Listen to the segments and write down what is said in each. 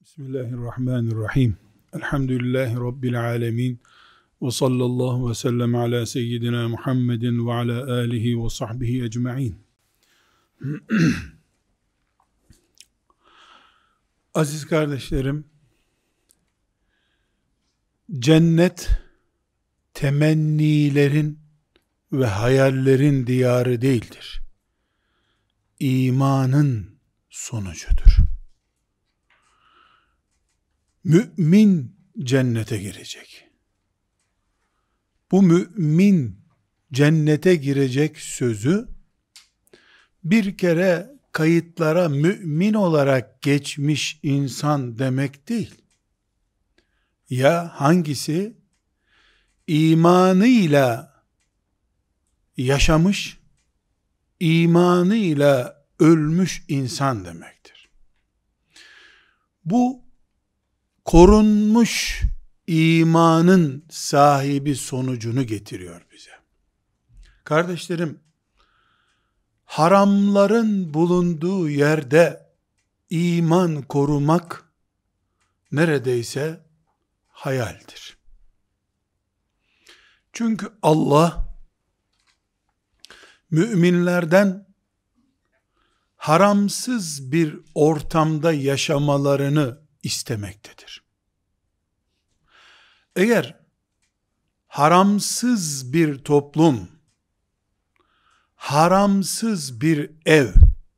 Bismillahirrahmanirrahim. Elhamdülillahi Rabbil alemin. Ve sallallahu ve sellem ala seyyidina Muhammedin ve ala alihi ve sahbihi ecma'in. Aziz kardeşlerim, cennet temennilerin ve hayallerin diyarı değildir. İmanın sonucudur. Mümin cennete girecek. Bu mümin cennete girecek sözü bir kere kayıtlara mümin olarak geçmiş insan demek değil. Ya hangisi imanıyla yaşamış, imanıyla ölmüş insan demektir. Bu korunmuş imanın sahibi sonucunu getiriyor bize. Kardeşlerim, haramların bulunduğu yerde iman korumak neredeyse hayaldir. Çünkü Allah müminlerden haramsız bir ortamda yaşamalarını istemektedir. Eğer haramsız bir toplum, haramsız bir ev,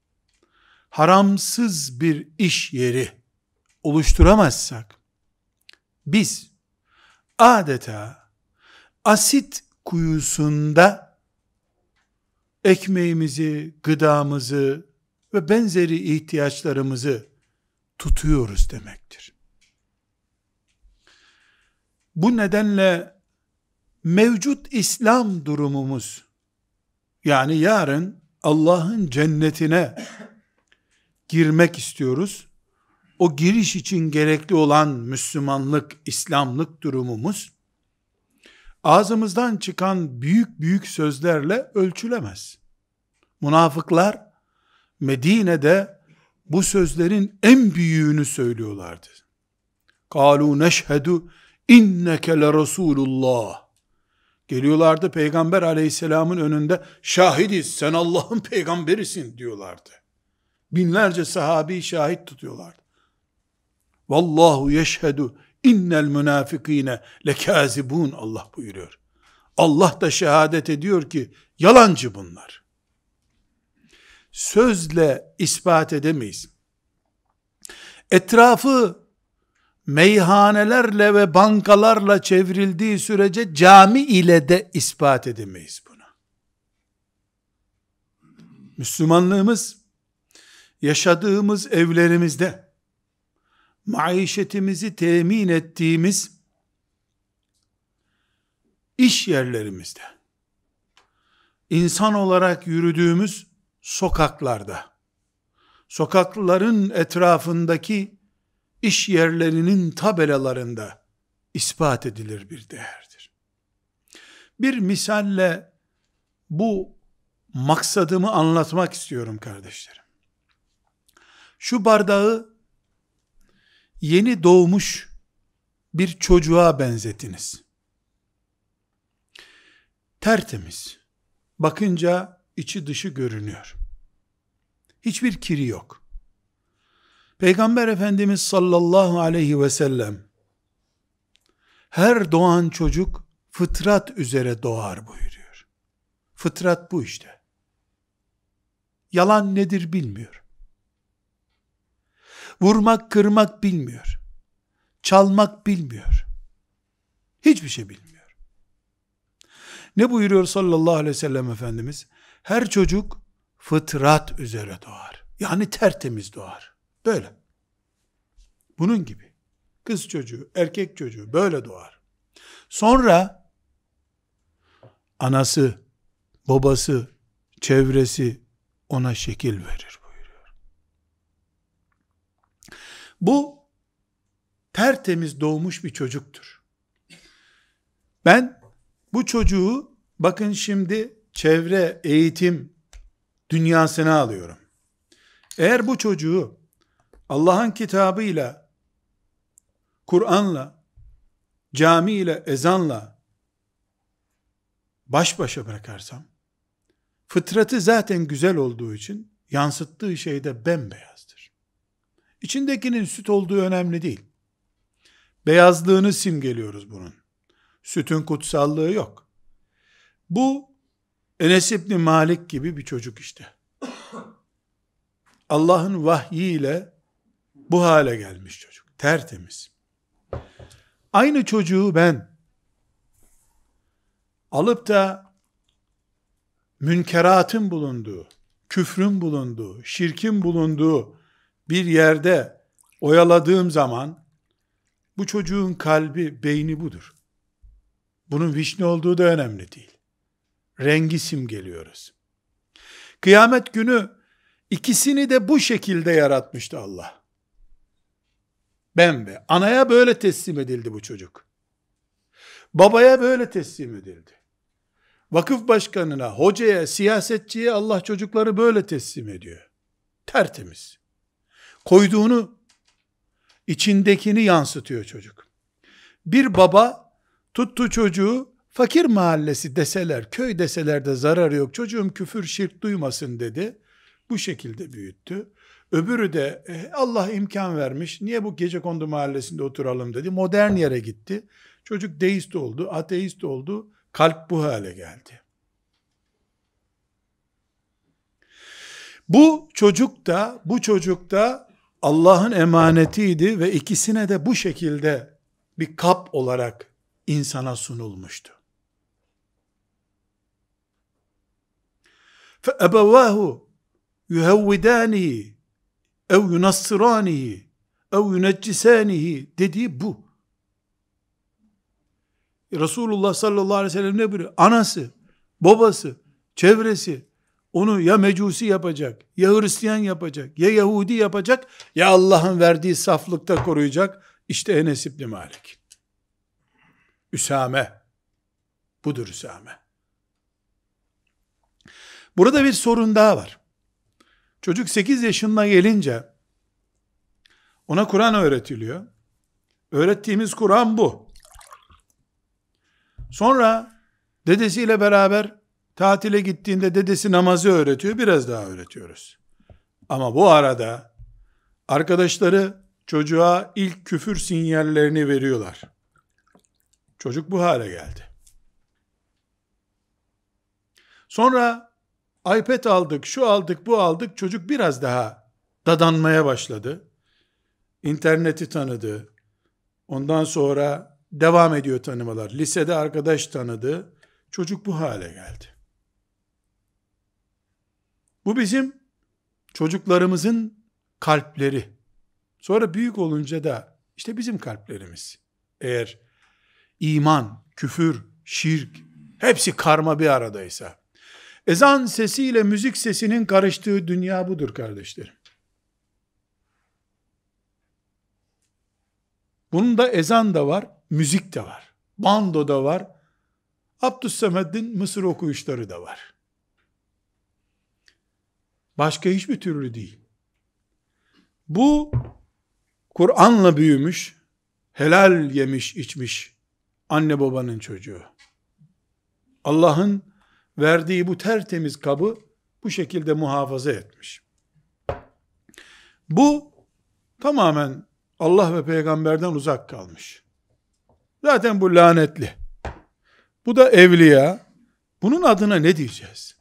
haramsız bir iş yeri oluşturamazsak, biz adeta asit kuyusunda ekmeğimizi, gıdamızı ve benzeri ihtiyaçlarımızı tutuyoruz demektir. Bu nedenle mevcut İslam durumumuz, yani yarın Allah'ın cennetine girmek istiyoruz. O giriş için gerekli olan Müslümanlık, İslamlık durumumuz, ağzımızdan çıkan büyük büyük sözlerle ölçülemez. Münafıklar Medine'de bu sözlerin en büyüğünü söylüyorlardı. قَالُوا نَشْهَدُ İnneke le Resulullah. Geliyorlardı Peygamber aleyhisselamın önünde, şahidiz sen Allah'ın peygamberisin diyorlardı. Binlerce sahabeyi şahit tutuyorlardı. Vallahu yeşhedü innel münafikine lekazibun, Allah buyuruyor. Allah da şehadet ediyor ki yalancı bunlar. Sözle ispat edemeyiz. Etrafı meyhanelerle ve bankalarla çevrildiği sürece cami ile de ispat edemeyiz bunu. Müslümanlığımız yaşadığımız evlerimizde, maişetimizi temin ettiğimiz iş yerlerimizde, insan olarak yürüdüğümüz sokaklarda, sokakların etrafındaki iş yerlerinin tabelalarında ispat edilir bir değerdir. Bir misalle bu maksadımı anlatmak istiyorum kardeşlerim. Şu bardağı yeni doğmuş bir çocuğa benzetiniz. Tertemiz. Bakınca içi dışı görünüyor. Hiçbir kiri yok. Peygamber Efendimiz sallallahu aleyhi ve sellem her doğan çocuk fıtrat üzere doğar buyuruyor. Fıtrat bu işte. Yalan nedir bilmiyor. Vurmak, kırmak bilmiyor. Çalmak bilmiyor. Hiçbir şey bilmiyor. Ne buyuruyor sallallahu aleyhi ve sellem Efendimiz? Her çocuk fıtrat üzere doğar. Yani tertemiz doğar. Böyle. Bunun gibi. Kız çocuğu, erkek çocuğu böyle doğar. Sonra anası, babası, çevresi ona şekil verir buyuruyor. Bu tertemiz doğmuş bir çocuktur. Ben bu çocuğu, bakın şimdi çevre, eğitim dünyasına alıyorum. Eğer bu çocuğu Allah'ın kitabıyla Kur'an'la, cami ile, ezanla baş başa bırakarsam, fıtratı zaten güzel olduğu için yansıttığı şey de bembeyazdır. İçindekinin süt olduğu önemli değil. Beyazlığını simgeliyoruz bunun. Sütün kutsallığı yok. Bu Enes İbni Malik gibi bir çocuk işte. Allah'ın vahyiyle bu hale gelmiş çocuk. Tertemiz. Aynı çocuğu ben alıp da münkeratın bulunduğu, küfrün bulunduğu, şirkin bulunduğu bir yerde oyaladığım zaman bu çocuğun kalbi, beyni budur. Bunun vişne olduğu da önemli değil. Rengi simgeliyoruz. Kıyamet günü ikisini de bu şekilde yaratmıştı Allah. Bembe. Anaya böyle teslim edildi bu çocuk. Babaya böyle teslim edildi. Vakıf başkanına, hocaya, siyasetçiye Allah çocukları böyle teslim ediyor. Tertemiz. Koyduğunu, içindekini yansıtıyor çocuk. Bir baba tuttu çocuğu, fakir mahallesi deseler, köy deseler de zararı yok. Çocuğum küfür, şirk duymasın dedi. Bu şekilde büyüttü. Öbürü de Allah imkan vermiş, niye bu Gecekondu mahallesinde oturalım dedi. Modern yere gitti. Çocuk deist oldu, ateist oldu. Kalp bu hale geldi. Bu çocuk da Allah'ın emanetiydi ve ikisine de bu şekilde bir kap olarak insana sunulmuştu. فَأَبَوَاهُ يُهَوِّدَانِهِ اَوْ يُنَصِّرَانِهِ اَوْ يُنَجِّسَانِهِ dediği bu. Resulullah sallallahu aleyhi ve sellem ne buyuruyor? Anası, babası, çevresi onu ya mecusi yapacak, ya Hristiyan yapacak, ya Yahudi yapacak, ya Allah'ın verdiği saflıkta koruyacak. İşte Enes İbni Malik. Üsame. Budur Üsame. Burada bir sorun daha var. Çocuk 8 yaşına gelince ona Kur'an öğretiliyor. Öğrettiğimiz Kur'an bu. Sonra dedesiyle beraber tatile gittiğinde dedesi namazı öğretiyor, biraz daha öğretiyoruz. Ama bu arada arkadaşları çocuğa ilk küfür sinyallerini veriyorlar. Çocuk bu hale geldi. Sonra iPad aldık, şu aldık, bu aldık. Çocuk biraz daha dadanmaya başladı. İnterneti tanıdı. Ondan sonra devam ediyor tanımalar. Lisede arkadaş tanıdı. Çocuk bu hale geldi. Bu bizim çocuklarımızın kalpleri. Sonra büyük olunca da işte bizim kalplerimiz. Eğer iman, küfür, şirk hepsi karma bir aradaysa. Ezan sesiyle müzik sesinin karıştığı dünya budur kardeşlerim. Bunun da ezan da var, müzik de var. Bando da var. Abdüssamed'in Mısır okuyuşları da var. Başka hiçbir türlü değil. Bu Kur'an'la büyümüş, helal yemiş içmiş anne babanın çocuğu. Allah'ın verdiği bu tertemiz kabı bu şekilde muhafaza etmiş. Bu tamamen Allah ve peygamberden uzak kalmış. Zaten bu lanetli. Bu da evliya. Bunun adına ne diyeceğiz?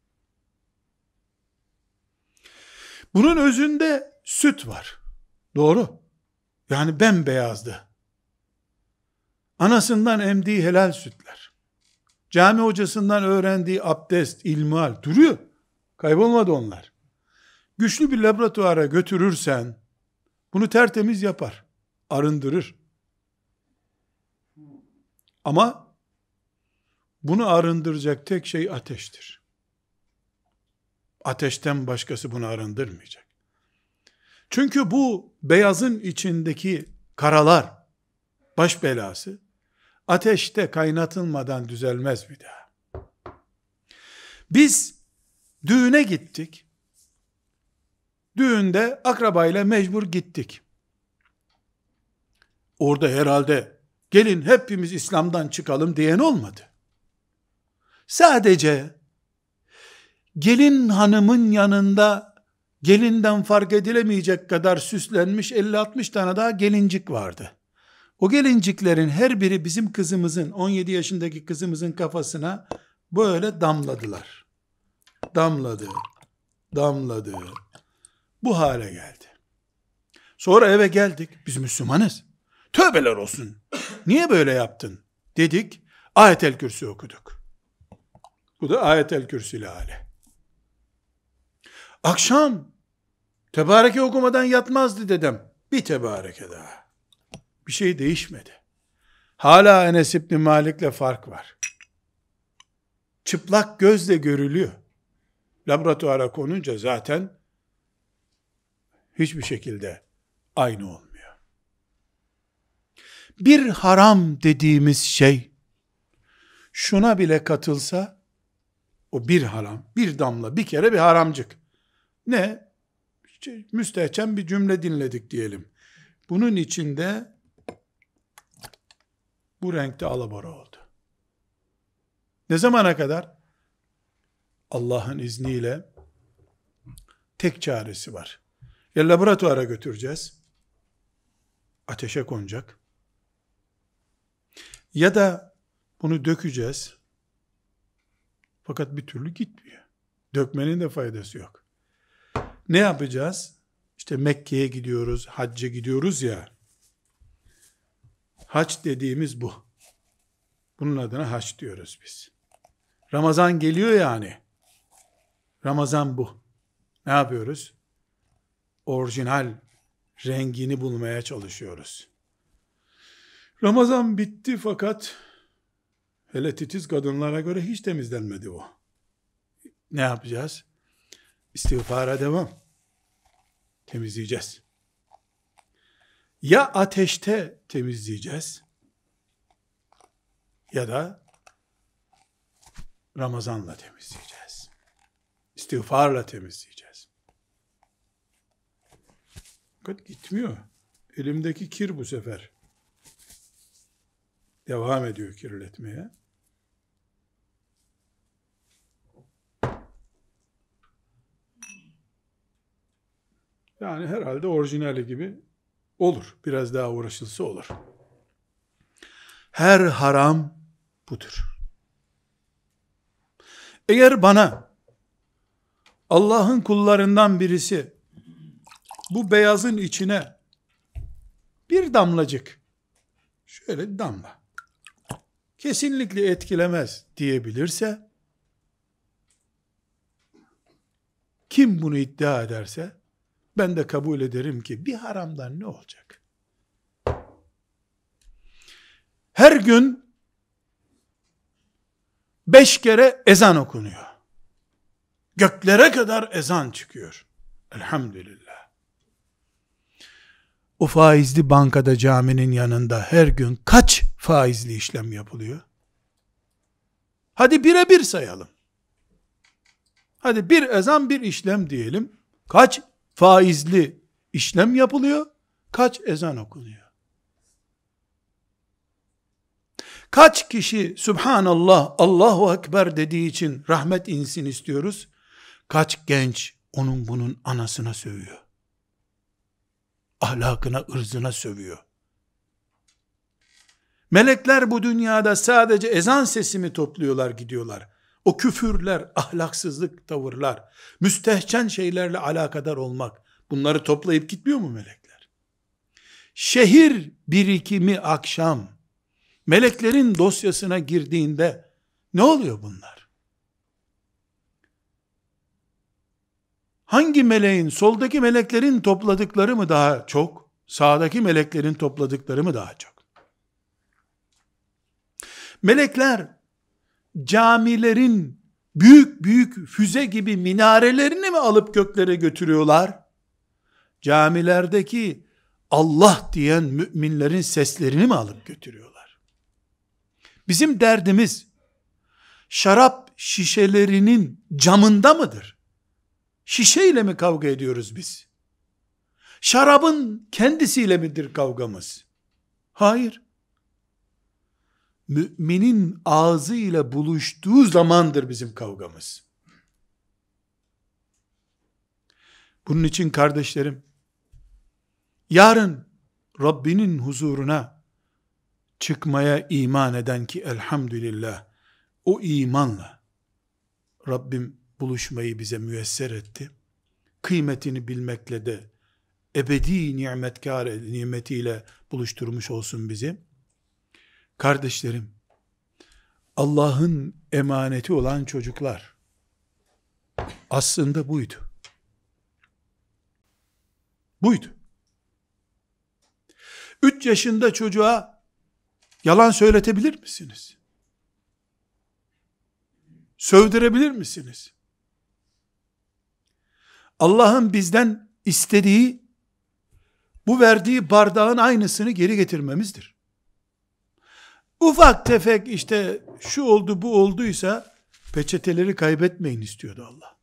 Bunun özünde süt var. Doğru. Yani bembeyazdı. Anasından emdiği helal sütler. Cami hocasından öğrendiği abdest, ilmihal duruyor. Kaybolmadı onlar. Güçlü bir laboratuvara götürürsen bunu tertemiz yapar. Arındırır. Ama bunu arındıracak tek şey ateştir. Ateşten başkası bunu arındırmayacak. Çünkü bu beyazın içindeki karalar, baş belası, ateşte kaynatılmadan düzelmez bir daha. Biz düğüne gittik. Düğünde akrabayla mecbur gittik. Orada herhalde gelin hepimiz İslam'dan çıkalım diyen olmadı. Sadece gelin hanımın yanında gelinden fark edilemeyecek kadar süslenmiş 50-60 tane daha gelincik vardı. O gelinciklerin her biri bizim kızımızın, 17 yaşındaki kızımızın kafasına böyle damladılar. Damladı, damladı. Bu hale geldi. Sonra eve geldik. Biz Müslümanız. Tövbeler olsun. Niye böyle yaptın? Dedik. Ayet-el Kürsü okuduk. Bu da Ayet-el Kürsü'lü hali. Akşam tebareke okumadan yatmazdı dedem. Bir tebareke daha. Bir şey değişmedi. Hala Enes İbni Malik'le fark var. Çıplak gözle görülüyor. Laboratuvara konunca zaten hiçbir şekilde aynı olmuyor. Bir haram dediğimiz şey şuna bile katılsa o bir haram, bir damla, bir kere bir haramcık. Ne? İşte müstehcen bir cümle dinledik diyelim. Bunun içinde bu renkte alabora oldu. Ne zamana kadar? Allah'ın izniyle tek çaresi var. Ya laboratuvara götüreceğiz, ateşe konacak, ya da bunu dökeceğiz, fakat bir türlü gitmiyor. Dökmenin de faydası yok. Ne yapacağız? İşte Mekke'ye gidiyoruz, hacca gidiyoruz ya, hac dediğimiz bu. Bunun adına hac diyoruz biz. Ramazan geliyor yani. Ramazan bu. Ne yapıyoruz? Orijinal rengini bulmaya çalışıyoruz. Ramazan bitti fakat hele titiz kadınlara göre hiç temizlenmedi o. Ne yapacağız? İstiğfara devam. Temizleyeceğiz. Ya ateşte temizleyeceğiz ya da Ramazanla temizleyeceğiz. İstiğfarla temizleyeceğiz. Fakat gitmiyor. Elimdeki kir bu sefer devam ediyor kirletmeye. Yani herhalde orijinali gibi olur. Biraz daha uğraşılsa olur. Her haram budur. Eğer bana Allah'ın kullarından birisi bu beyazın içine bir damlacık, şöyle bir damla, kesinlikle etkilemez diyebilirse, kim bunu iddia ederse, ben de kabul ederim ki bir haramdan ne olacak? Her gün 5 kere ezan okunuyor. Göklere kadar ezan çıkıyor. Elhamdülillah. O faizli bankada, caminin yanında her gün kaç faizli işlem yapılıyor? Hadi birebir sayalım. Hadi bir ezan bir işlem diyelim. Kaç faizli işlem yapılıyor? Kaç ezan okunuyor? Kaç kişi Subhanallah, Allahu Ekber dediği için rahmet insin istiyoruz? Kaç genç onun bunun anasına sövüyor? Ahlakına, ırzına sövüyor. Melekler bu dünyada sadece ezan sesimi topluyorlar, gidiyorlar. O küfürler, ahlaksızlık tavırlar, müstehcen şeylerle alakadar olmak, bunları toplayıp gitmiyor mu melekler? Şehir birikimi akşam, meleklerin dosyasına girdiğinde, ne oluyor bunlar? Hangi meleğin, soldaki meleklerin topladıkları mı daha çok, sağdaki meleklerin topladıkları mı daha çok? Melekler, camilerin büyük büyük füze gibi minarelerini mi alıp göklere götürüyorlar? Camilerdeki Allah diyen müminlerin seslerini mi alıp götürüyorlar? Bizim derdimiz, şarap şişelerinin camında mıdır? Şişeyle mi kavga ediyoruz biz? Şarabın kendisiyle midir kavgamız? Hayır. Müminin ağzıyla buluştuğu zamandır bizim kavgamız. Bunun için kardeşlerim, yarın Rabbinin huzuruna çıkmaya iman eden ki elhamdülillah o imanla Rabbim buluşmayı bize müyesser etti. Kıymetini bilmekle de ebedi nimetiyle buluşturmuş olsun bizi. Kardeşlerim, Allah'ın emaneti olan çocuklar aslında buydu. Buydu. 3 yaşında çocuğa yalan söyletebilir misiniz? Sövdürebilir misiniz? Allah'ın bizden istediği bu verdiği bardağın aynısını geri getirmemizdir. Ufak tefek işte şu oldu bu olduysa peçeteleri kaybetmeyin istiyordu Allah.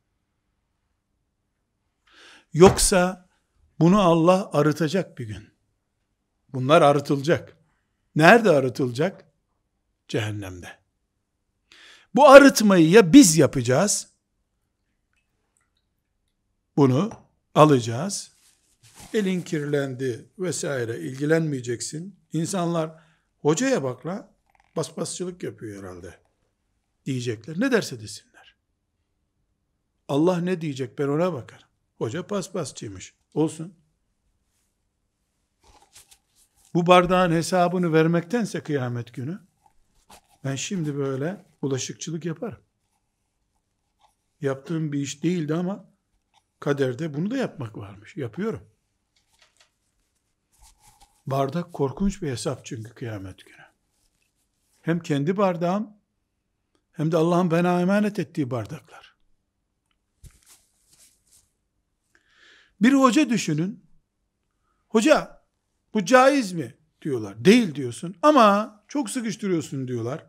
Yoksa bunu Allah arıtacak bir gün. Bunlar arıtılacak. Nerede arıtılacak? Cehennemde. Bu arıtmayı ya biz yapacağız, bunu alacağız, elin kirlendi vesaire ilgilenmeyeceksin. İnsanlar hocaya bak la, paspasçılık yapıyor herhalde diyecekler. Ne derse desinler. Allah ne diyecek ben ona bakarım. Hoca paspasçıymış. Olsun. Bu bardağın hesabını vermektense kıyamet günü ben şimdi böyle bulaşıkçılık yaparım. Yaptığım bir iş değildi ama kaderde bunu da yapmak varmış. Yapıyorum. Bardak korkunç bir hesap çünkü kıyamet günü. Hem kendi bardağım hem de Allah'ın bana emanet ettiği bardaklar. Bir hoca düşünün. Hoca bu caiz mi diyorlar. Değil diyorsun ama çok sıkıştırıyorsun diyorlar.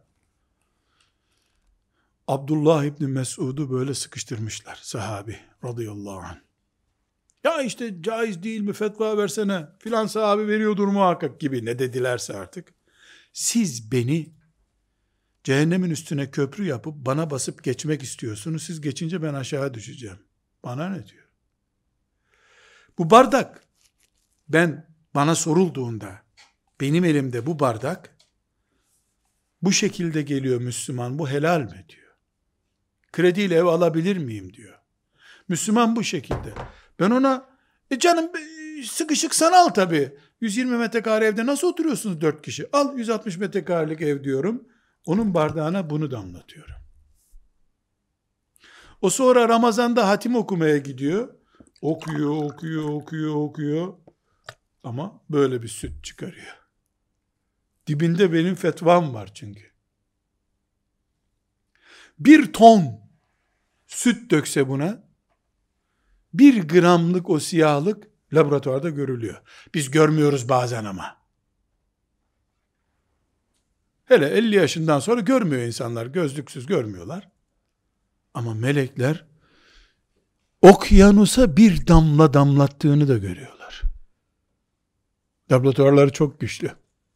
Abdullah İbni Mesud'u böyle sıkıştırmışlar sahabi radıyallahu anh. Ya işte caiz değil mi fetva versene filan sahabi veriyordur muhakkak gibi ne dedilerse artık. Siz beni cehennemin üstüne köprü yapıp bana basıp geçmek istiyorsunuz. Siz geçince ben aşağı düşeceğim. Bana ne diyor? Bu bardak bana sorulduğunda benim elimde bu bardak bu şekilde geliyor Müslüman bu helal mi diyor. Krediyle ev alabilir miyim diyor. Müslüman bu şekilde. Ben ona canım sıkışık sanal tabii. 120 metrekare evde nasıl oturuyorsunuz 4 kişi? Al 160 metrekarelik ev diyorum. Onun bardağına bunu damlatıyorum. O sonra Ramazan'da hatim okumaya gidiyor. Okuyor. Ama böyle bir süt çıkarıyor. Dibinde benim fetvam var çünkü. 1 ton süt dökse buna 1 gramlık o siyahlık laboratuvarda görülüyor. Biz görmüyoruz bazen ama. Hele 50 yaşından sonra görmüyor insanlar. Gözlüksüz görmüyorlar. Ama melekler okyanusa bir damla damlattığını da görüyorlar. Laboratuvarları çok güçlü.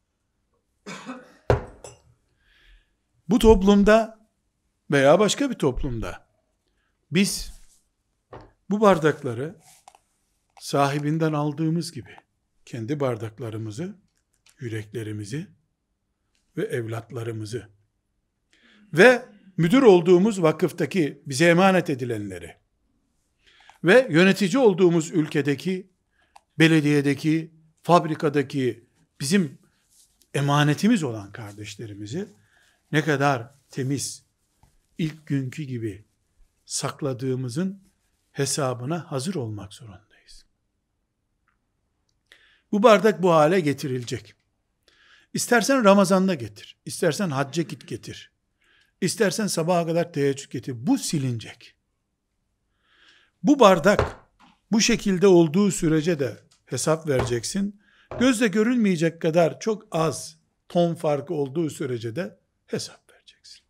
Bu toplumda veya başka bir toplumda biz bu bardakları sahibinden aldığımız gibi kendi bardaklarımızı, yüreklerimizi ve evlatlarımızı ve müdür olduğumuz vakıftaki bize emanet edilenleri ve yönetici olduğumuz ülkedeki, belediyedeki, fabrikadaki bizim emanetimiz olan kardeşlerimizi ne kadar temiz, ilk günkü gibi sakladığımızın hesabına hazır olmak zorundayız. Bu bardak bu hale getirilecek. İstersen Ramazan'da getir, istersen hacca git getir, istersen sabaha kadar teheccüd getir. Bu silinecek. Bu bardak bu şekilde olduğu sürece de hesap vereceksin. Gözle görülmeyecek kadar çok az ton farkı olduğu sürece de hesap vereceksin.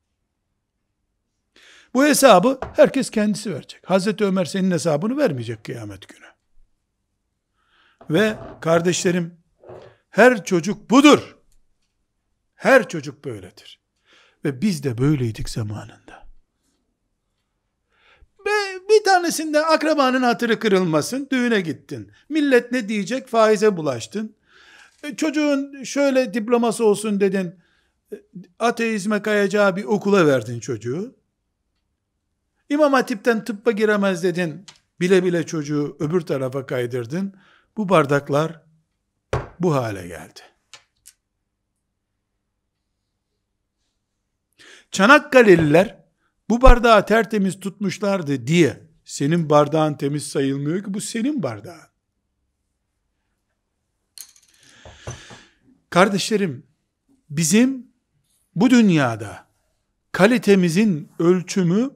Bu hesabı herkes kendisi verecek. Hazreti Ömer senin hesabını vermeyecek kıyamet günü. Ve kardeşlerim, Her çocuk budur. Her çocuk böyledir. Ve biz de böyleydik zamanında. Bir tanesinde akrabanın hatırı kırılmasın, düğüne gittin. Millet ne diyecek? Faize bulaştın. Çocuğun şöyle diploması olsun dedin. Ateizme kayacağı bir okula verdin çocuğu. İmam Hatip'ten tıbba giremez dedin. Bile bile çocuğu öbür tarafa kaydırdın. Bu bardaklar bu hale geldi. Çanakkale'liler bu bardağı tertemiz tutmuşlardı diye senin bardağın temiz sayılmıyor ki, bu senin bardağın. Kardeşlerim, bizim bu dünyada kalitemizin ölçümü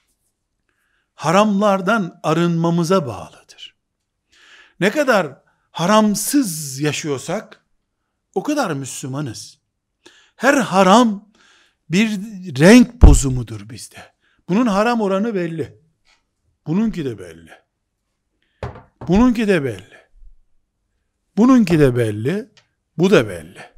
haramlardan arınmamıza bağlıdır. Ne kadar haramsız yaşıyorsak o kadar Müslümanız. Her haram bir renk bozumudur bizde. Bunun haram oranı belli. Bununki de belli. Bununki de belli. Bununki de belli. Bu da belli.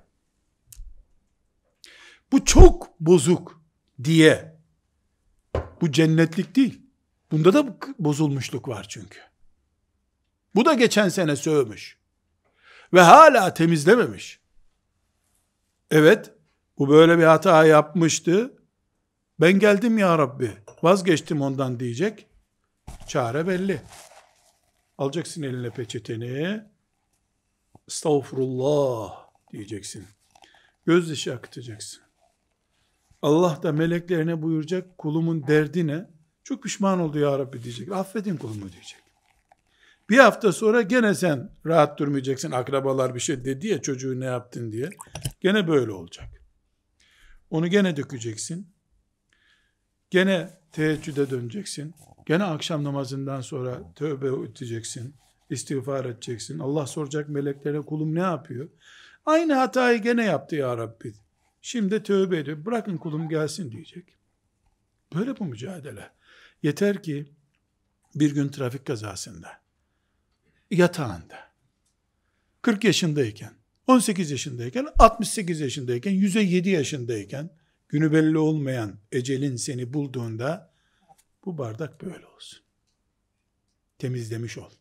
Bu çok bozuk diye bu cennetlik değil. Bunda da bozulmuşluk var çünkü. Bu da geçen sene sövmüş. Ve hala temizlememiş. Evet, bu böyle bir hata yapmıştı. Ben geldim ya Rabbi, vazgeçtim ondan diyecek. Çare belli. Alacaksın eline peçeteni. Estağfurullah diyeceksin. Gözyaşı akıtacaksın. Allah da meleklerine buyuracak, kulumun derdine çok pişman oldu ya Rabbi diyecek. Affedin kulumu diyecek. Bir hafta sonra gene sen rahat durmayacaksın. Akrabalar bir şey dedi ya, çocuğu ne yaptın diye. Gene böyle olacak. Onu gene dökeceksin. Gene teheccüde döneceksin. Gene akşam namazından sonra tövbe edeceksin. İstiğfar edeceksin. Allah soracak meleklere, kulum ne yapıyor? Aynı hatayı gene yaptı ya Rabbi. Şimdi tövbe ediyor. Bırakın kulum gelsin diyecek. Böyle bu mücadele. Yeter ki bir gün trafik kazasında, yatağında, 40 yaşındayken, 18 yaşındayken, 68 yaşındayken, 107 yaşındayken, günü belli olmayan ecelin seni bulduğunda, bu bardak böyle olsun. Temizlemiş ol.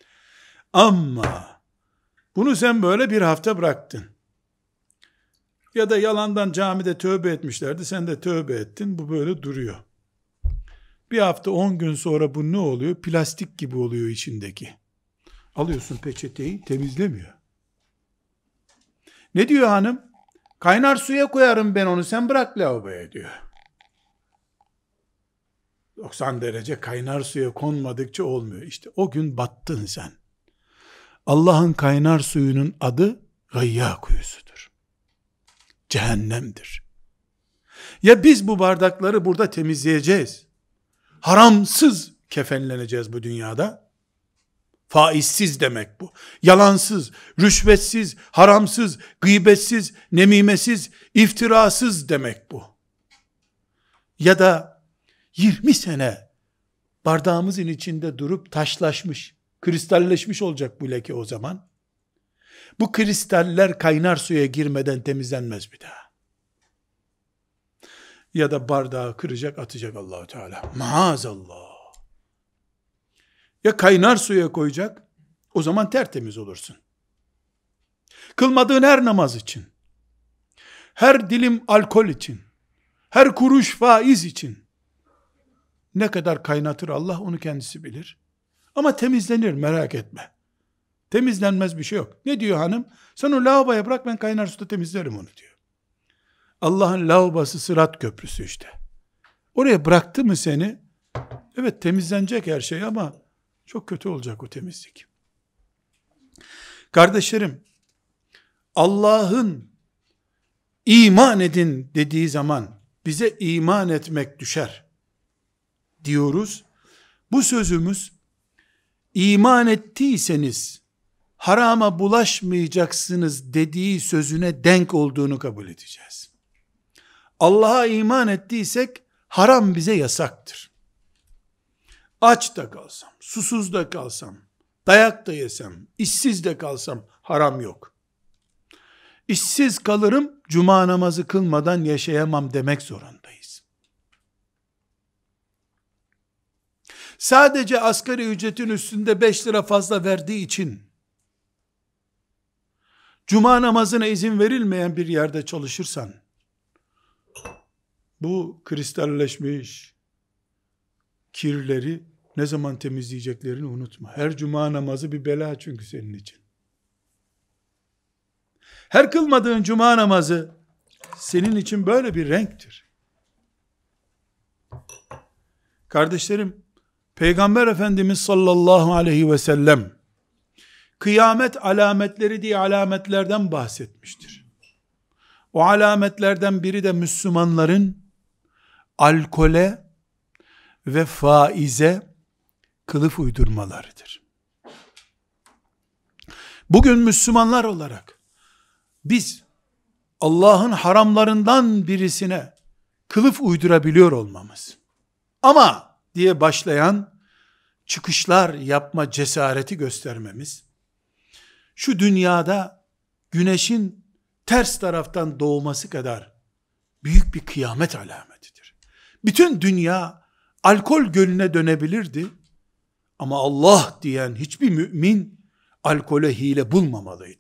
Ama bunu sen böyle bir hafta bıraktın. Ya da yalandan camide tövbe etmişlerdi, sen de tövbe ettin, bu böyle duruyor. Bir hafta 10 gün sonra bu ne oluyor? Plastik gibi oluyor içindeki. Alıyorsun peçeteyi, temizlemiyor. Ne diyor hanım? Kaynar suya koyarım ben onu, sen bırak lavaboya diyor. 90 derece kaynar suya konmadıkça olmuyor. İşte o gün battın sen. Allah'ın kaynar suyunun adı Gayya kuyusudur. Cehennemdir. Ya biz bu bardakları burada temizleyeceğiz. Haramsız kefenleneceğiz bu dünyada. Faizsiz demek bu. Yalansız, rüşvetsiz, haramsız, gıybetsiz, nemimesiz, iftirasız demek bu. Ya da 20 sene bardağımızın içinde durup taşlaşmış, kristalleşmiş olacak bu leke o zaman. Bu kristaller kaynar suya girmeden temizlenmez bir daha. Ya da bardağı kıracak, atacak Allah-u Teala. Maazallah. Ya kaynar suya koyacak, o zaman tertemiz olursun. Kılmadığın her namaz için, her dilim alkol için, her kuruş faiz için, ne kadar kaynatır Allah onu kendisi bilir. Ama temizlenir, merak etme. Temizlenmez bir şey yok. Ne diyor hanım? Sen o lavaboya bırak, ben kaynar suda temizlerim onu diyor. Allah'ın lavabosu Sırat Köprüsü işte. Oraya bıraktı mı seni? Evet, temizlenecek her şey ama çok kötü olacak o temizlik. Kardeşlerim, Allah'ın iman edin dediği zaman bize iman etmek düşer diyoruz. Bu sözümüz, iman ettiyseniz harama bulaşmayacaksınız dediği sözüne denk olduğunu kabul edeceğiz. Allah'a iman ettiysek haram bize yasaktır. Aç da kalsam, susuz da kalsam, dayak da yesem, işsiz de kalsam haram yok. işsiz kalırım, cuma namazı kılmadan yaşayamam demek zorundayız. Sadece asgari ücretin üstünde 5 lira fazla verdiği için, cuma namazına izin verilmeyen bir yerde çalışırsan, bu kristalleşmiş kirleri ne zaman temizleyeceklerini unutma. Her cuma namazı bir bela çünkü senin için. Her kılmadığın cuma namazı senin için böyle bir renktir. Kardeşlerim, Peygamber Efendimiz sallallahu aleyhi ve sellem kıyamet alametleri diye alametlerden bahsetmiştir. O alametlerden biri de Müslümanların alkole ve faize kılıf uydurmalarıdır. Bugün Müslümanlar olarak biz Allah'ın haramlarından birisine kılıf uydurabiliyor olmamız, ama diye başlayan çıkışlar yapma cesareti göstermemiz, şu dünyada güneşin ters taraftan doğması kadar büyük bir kıyamet alametidir. Bütün dünya alkol gölüne dönebilirdi, ama Allah diyen hiçbir mümin alkole hile bulmamalıydı.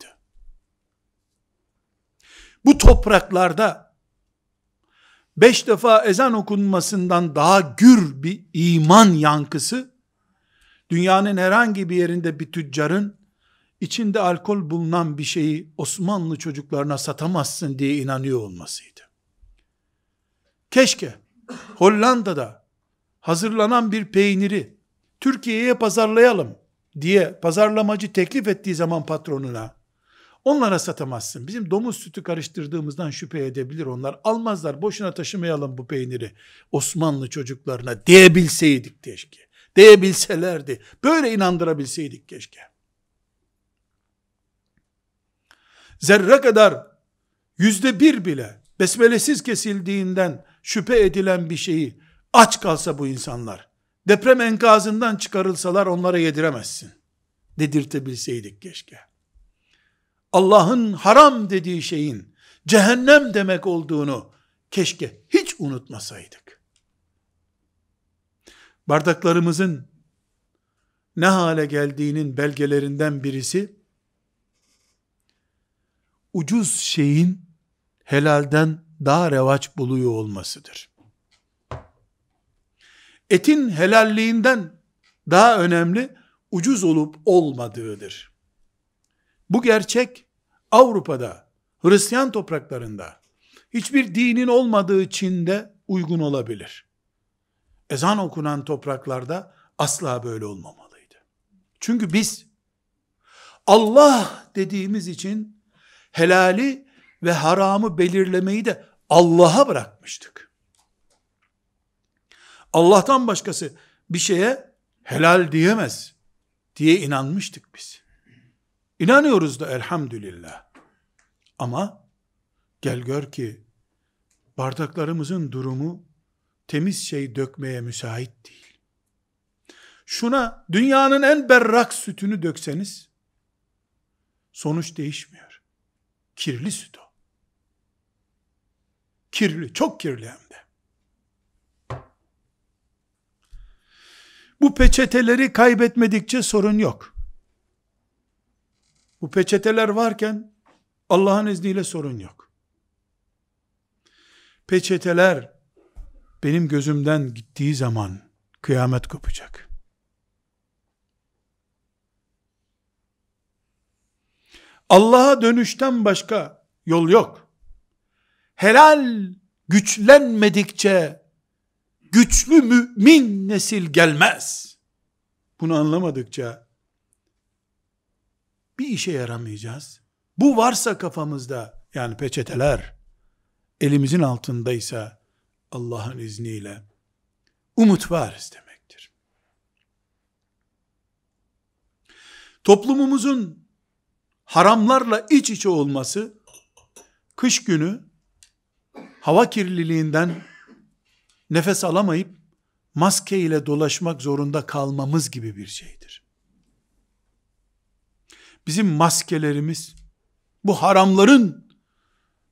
Bu topraklarda 5 defa ezan okunmasından daha gür bir iman yankısı, dünyanın herhangi bir yerinde bir tüccarın içinde alkol bulunan bir şeyi Osmanlı çocuklarına satamazsın diye inanıyor olmasıydı. Keşke Hollanda'da hazırlanan bir peyniri Türkiye'ye pazarlayalım diye pazarlamacı teklif ettiği zaman patronuna, onlara satamazsın, bizim domuz sütü karıştırdığımızdan şüphe edebilir onlar, almazlar, boşuna taşımayalım bu peyniri Osmanlı çocuklarına diyebilseydik keşke. Diyebilselerdi, böyle inandırabilseydik keşke. Zerre kadar %1 bile besmelesiz kesildiğinden şüphe edilen bir şeyi aç kalsa bu insanlar, deprem enkazından çıkarılsalar onlara yediremezsin dedirtebilseydik keşke. Allah'ın haram dediği şeyin cehennem demek olduğunu keşke hiç unutmasaydık. Bardaklarımızın ne hale geldiğinin belgelerinden birisi, ucuz şeyin helalden daha revaç buluyor olmasıdır. Etin helalliğinden daha önemli ucuz olup olmadığıdır. Bu gerçek Avrupa'da, Hristiyan topraklarında, hiçbir dinin olmadığı Çin'de uygun olabilir. Ezan okunan topraklarda asla böyle olmamalıydı. Çünkü biz Allah dediğimiz için helali ve haramı belirlemeyi de Allah'a bırakmıştık. Allah'tan başkası bir şeye helal diyemez diye inanmıştık biz. İnanıyoruz da elhamdülillah. Ama gel gör ki bardaklarımızın durumu temiz şey dökmeye müsait değil. Şuna dünyanın en berrak sütünü dökseniz sonuç değişmiyor. Kirli süt o. Kirli, çok kirli hem de. Bu peçeteleri kaybetmedikçe sorun yok. Bu peçeteler varken Allah'ın izniyle sorun yok. Peçeteler benim gözümden gittiği zaman kıyamet kopacak. Allah'a dönüşten başka yol yok. Helal güçlenmedikçe güçlü mümin nesil gelmez. Bunu anlamadıkça bir işe yaramayacağız. Bu varsa kafamızda, yani peçeteler elimizin altındaysa Allah'ın izniyle umut varız demektir. Toplumumuzun haramlarla iç içe olması, kış günü hava kirliliğinden nefes alamayıp maske ile dolaşmak zorunda kalmamız gibi bir şeydir. Bizim maskelerimiz bu haramların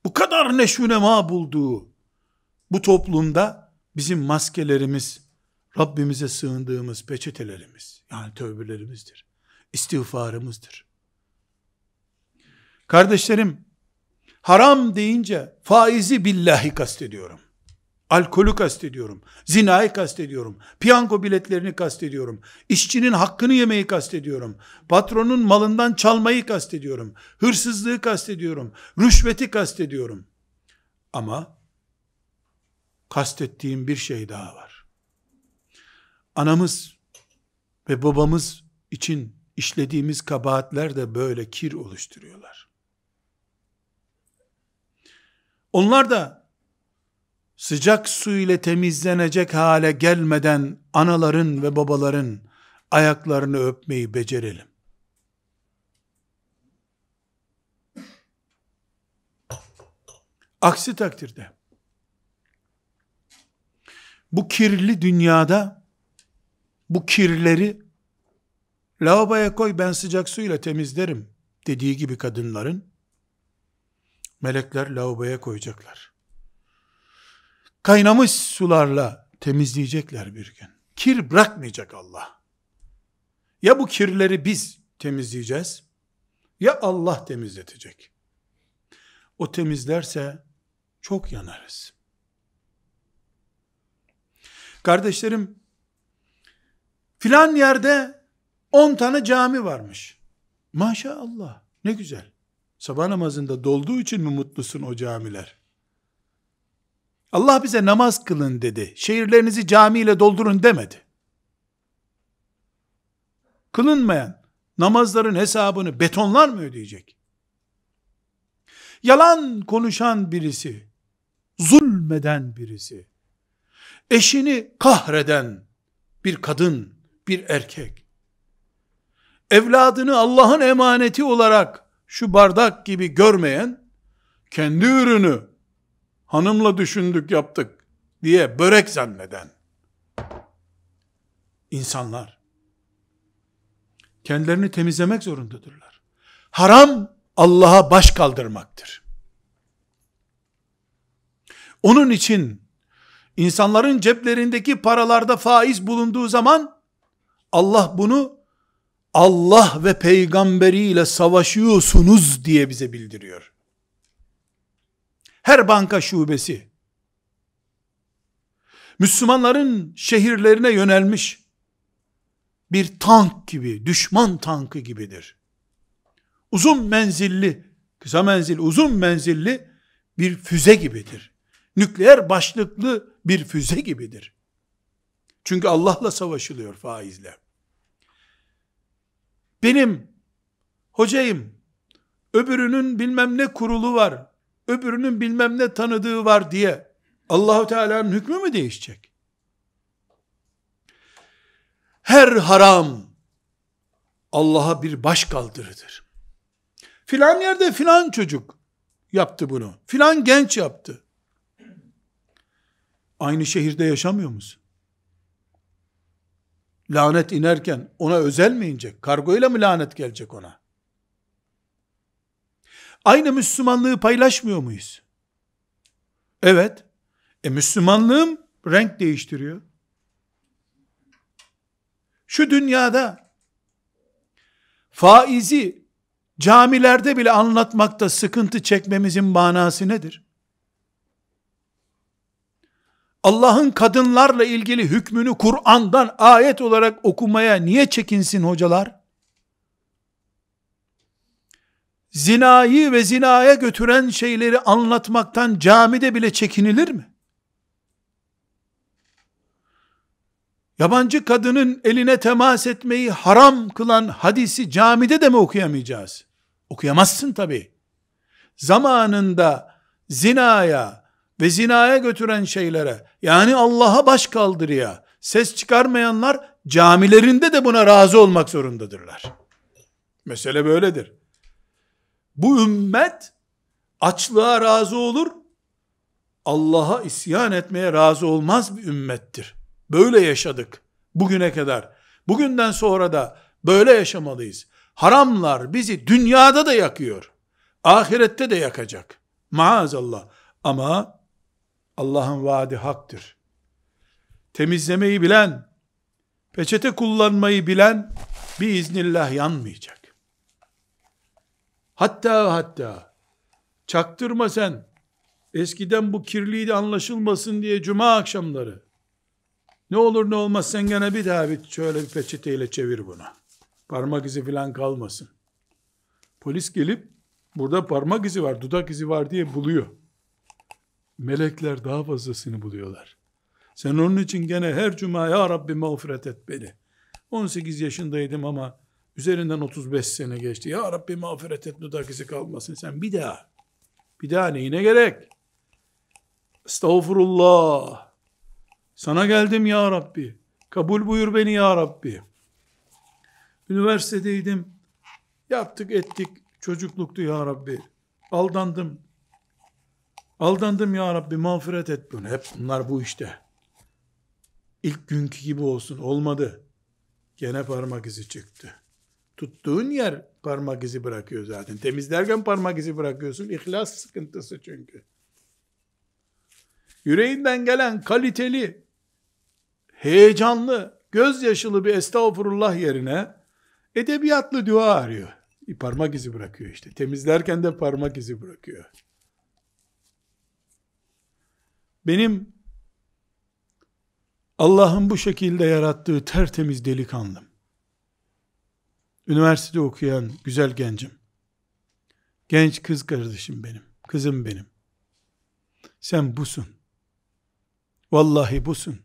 bu kadar neşvünema bulduğu bu toplumda bizim maskelerimiz, Rabbimize sığındığımız peçetelerimiz, yani tövbelerimizdir, istiğfarımızdır. Kardeşlerim, haram deyince faizi billahi kastediyorum. Alkolü kastediyorum. Zinayı kastediyorum. Piyango biletlerini kastediyorum. İşçinin hakkını yemeyi kastediyorum. Patronun malından çalmayı kastediyorum. Hırsızlığı kastediyorum. Rüşveti kastediyorum. Ama kastettiğim bir şey daha var. Anamız ve babamız için işlediğimiz kabahatler de böyle kir oluşturuyorlar. Onlar da sıcak su ile temizlenecek hale gelmeden anaların ve babaların ayaklarını öpmeyi becerelim. Aksi takdirde bu kirli dünyada bu kirleri lavaboya koy, ben sıcak suyla temizlerim dediği gibi kadınların, melekler lavaboya koyacaklar. Kaynamış sularla temizleyecekler bir gün. Kir bırakmayacak Allah. Ya bu kirleri biz temizleyeceğiz, ya Allah temizletecek. O temizlerse çok yanarız. Kardeşlerim, filan yerde 10 tane cami varmış. Maşallah, ne güzel. Sabah namazında dolduğu için mi mutlusun o camiler? Allah bize namaz kılın dedi. Şehirlerinizi camiyle doldurun demedi. Kılınmayan namazların hesabını betonlar mı ödeyecek? Yalan konuşan birisi, zulmeden birisi, eşini kahreden bir kadın, bir erkek, evladını Allah'ın emaneti olarak şu bardak gibi görmeyen, kendi ürünü hanımla düşündük yaptık diye börek zanneden insanlar kendilerini temizlemek zorundadırlar. Haram Allah'a baş kaldırmaktır. Onun için insanların ceplerindeki paralarda faiz bulunduğu zaman Allah bunu Allah ve peygamberiyle savaşıyorsunuz diye bize bildiriyor. Her banka şubesi Müslümanların şehirlerine yönelmiş bir tank gibi, düşman tankı gibidir. Uzun menzilli, kısa menzilli, uzun menzilli bir füze gibidir. Nükleer başlıklı bir füze gibidir. Çünkü Allah'la savaşılıyor faizle. Benim hocayım, öbürünün bilmem ne kurulu var, öbürünün bilmem ne tanıdığı var diye Allah-u Teala'nın hükmü mü değişecek? Her haram Allah'a bir başkaldırıdır. Filan yerde filan çocuk yaptı bunu. Filan genç yaptı. Aynı şehirde yaşamıyor musun? Lanet inerken ona özel mi inecek? Kargoyla mı lanet gelecek ona? Aynı Müslümanlığı paylaşmıyor muyuz? Evet. Müslümanlığım renk değiştiriyor. Şu dünyada faizi camilerde bile anlatmakta sıkıntı çekmemizin manası nedir? Allah'ın kadınlarla ilgili hükmünü Kur'an'dan ayet olarak okumaya niye çekinsin hocalar? Zinayı ve zinaya götüren şeyleri anlatmaktan camide bile çekinilir mi? Yabancı kadının eline temas etmeyi haram kılan hadisi camide de mi okuyamayacağız? Okuyamazsın tabii. Zamanında zinaya ve zinaya götüren şeylere, yani Allah'a başkaldırıya ses çıkarmayanlar camilerinde de buna razı olmak zorundadırlar. Mesele böyledir. Bu ümmet açlığa razı olur, Allah'a isyan etmeye razı olmaz bir ümmettir. Böyle yaşadık bugüne kadar. Bugünden sonra da böyle yaşamalıyız. Haramlar bizi dünyada da yakıyor, ahirette de yakacak. Maazallah. Ama Allah'ın vaadi haktır. Temizlemeyi bilen, peçete kullanmayı bilen biiznillah yanmayacak. Hatta çaktırma sen. Eskiden bu kirliydi anlaşılmasın diye cuma akşamları. Ne olur ne olmaz sen gene bir daha şöyle bir peçeteyle çevir bunu. Parmak izi falan kalmasın. Polis gelip burada parmak izi var, dudak izi var diye buluyor. Melekler daha fazlasını buluyorlar. Sen onun için gene her cuma ya Rabbi mağfiret et beni. 18 yaşındaydım ama üzerinden 35 sene geçti. Ya Rabbi mağfiret et, dudak izi kalmasın. Sen bir daha neyine gerek? Estağfurullah. Sana geldim ya Rabbi. Kabul buyur beni ya Rabbi. Üniversitedeydim. Yaptık ettik. Çocukluktu ya Rabbi. Aldandım. Aldandım ya Rabbi mağfiret et bunu. Hep bunlar bu işte. İlk günkü gibi olsun. Olmadı. Gene parmak izi çıktı. Tuttuğun yer parmak izi bırakıyor zaten. Temizlerken parmak izi bırakıyorsun. İhlas sıkıntısı çünkü. Yüreğinden gelen kaliteli, heyecanlı, gözyaşılı bir estağfurullah yerine edebiyatlı dua arıyor. Parmak izi bırakıyor işte. Temizlerken de parmak izi bırakıyor. Benim Allah'ın bu şekilde yarattığı tertemiz delikanlım, üniversitede okuyan güzel gencim, genç kız kardeşim benim, kızım benim. Sen busun. Vallahi busun.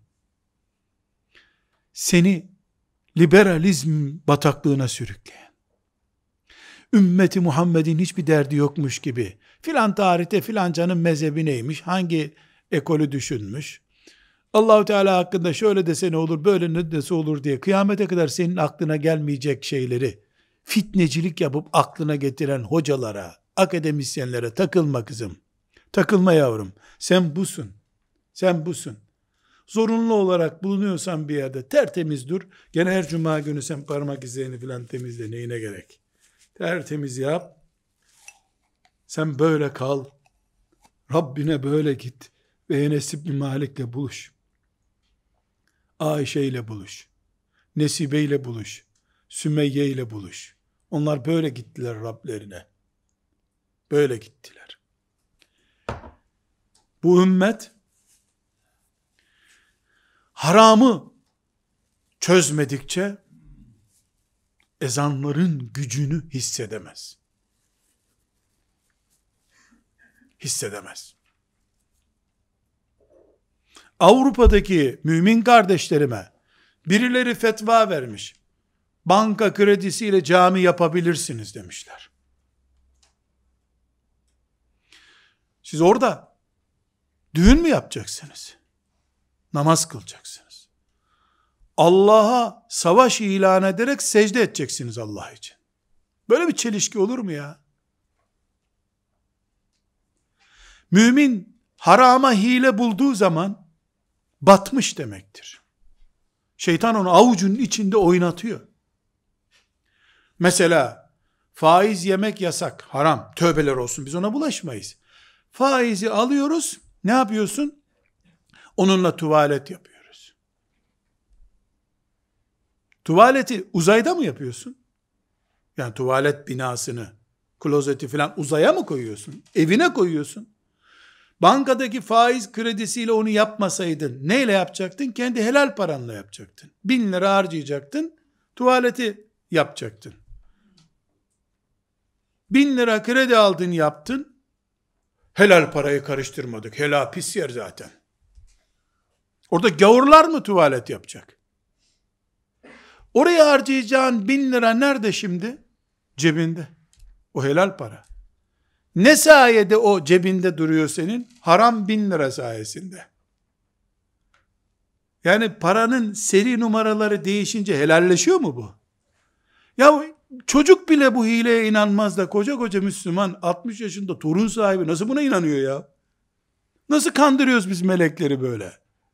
Seni liberalizm bataklığına sürükleyen, ümmeti Muhammed'in hiçbir derdi yokmuş gibi, filan tarihte filancanın mezhebi neymiş, hangi ekolü düşünmüş, Allah-u Teala hakkında şöyle dese ne olur, böyle ne dese olur diye kıyamete kadar senin aklına gelmeyecek şeyleri fitnecilik yapıp aklına getiren hocalara, akademisyenlere takılma kızım. Takılma yavrum. Sen busun. Sen busun. Zorunlu olarak bulunuyorsan bir yerde tertemiz dur. Gene her cuma günü sen parmak izlerini filan temizle. Neyine gerek? Tertemiz yap. Sen böyle kal. Rabbine böyle git. Ve Enes İbni Malik'le buluş. Ayşe ile buluş. Nesibe ile buluş. Sümeyye ile buluş. Onlar böyle gittiler Rablerine. Böyle gittiler. Bu ümmet haramı çözmedikçe ezanların gücünü hissedemez. Hissedemez. Avrupa'daki mümin kardeşlerime birileri fetva vermiş. Banka kredisiyle cami yapabilirsiniz demişler. Siz orada düğün mü yapacaksınız? Namaz kılacaksınız. Allah'a savaş ilan ederek secde edeceksiniz Allah için. Böyle bir çelişki olur mu ya? Mümin harama hile bulduğu zaman batmış demektir. Şeytan onu avucunun içinde oynatıyor. Mesela faiz yemek yasak, haram. Tövbeler olsun, biz ona bulaşmayız. Faizi alıyoruz, ne yapıyorsun? Onunla tuvalet yapıyoruz. Tuvaleti uzayda mı yapıyorsun? Yani tuvalet binasını, klozeti falan uzaya mı koyuyorsun? Evine koyuyorsun. Bankadaki faiz kredisiyle onu yapmasaydın, neyle yapacaktın? Kendi helal paranla yapacaktın. 1000 lira harcayacaktın, tuvaleti yapacaktın. 1000 lira kredi aldın yaptın, helal parayı karıştırmadık, helal pis yer zaten. Orada gavurlar mı tuvalet yapacak? Oraya harcayacağın 1000 lira nerede şimdi? Cebinde. O helal para. Ne sayede o cebinde duruyor senin? Haram 1000 lira sayesinde. Yani paranın seri numaraları değişince helalleşiyor mu bu? Ya çocuk bile bu hileye inanmaz da koca Müslüman 60 yaşında torun sahibi nasıl buna inanıyor ya? Nasıl kandırıyoruz biz melekleri böyle?